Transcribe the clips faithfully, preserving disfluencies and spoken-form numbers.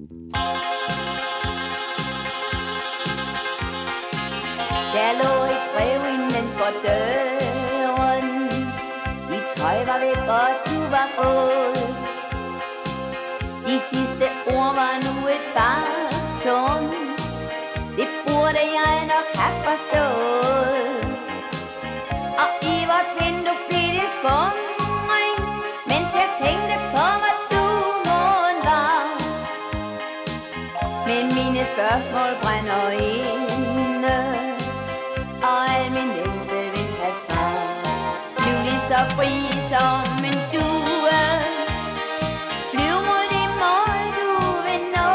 Der lå et brev inden for døren. Dit tøj var væk, og du var gået. De sidste ord var nu et faktum. Det burde jeg nok have forstået. Og i vort vindue blev det skumring, mens jeg tænkte på, hvad du måden var. Men mine spørgsmål brænder inde, og al min længsel vil have svar. Flyv lige så fri som en due, flyv mod de mål du vil nå.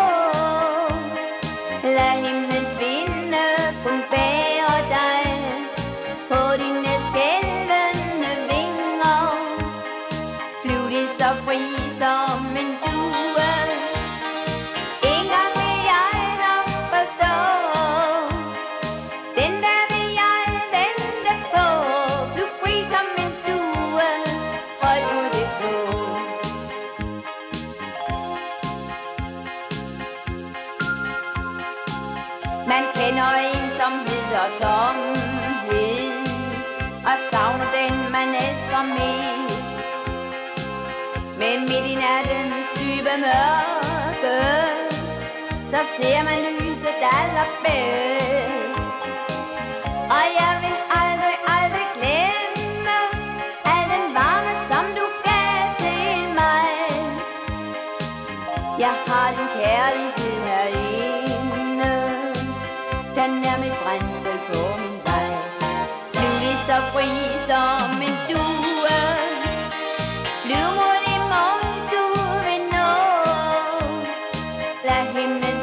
Lad himlens vinde kun bære dig på dine skælvende vinger. Flyv lige så fri som en due, en gang vil jeg nok forstå. Den der vil jeg vente på. Flyv fri som en due, hold nu det gå. Man kender ensomhed og tomhed, og savner den man elsker mest. Men midt i nattens dybe mørke, så ser man lyset allerbedst. Og jeg vil aldrig, aldrig glemme al den varme, som du gav til mig. Jeg har din kærlighed herinde, den er mit brændsel på min vej. Flyv lige så fri som en due, flyv mod de mål du vil nå. Lad himlen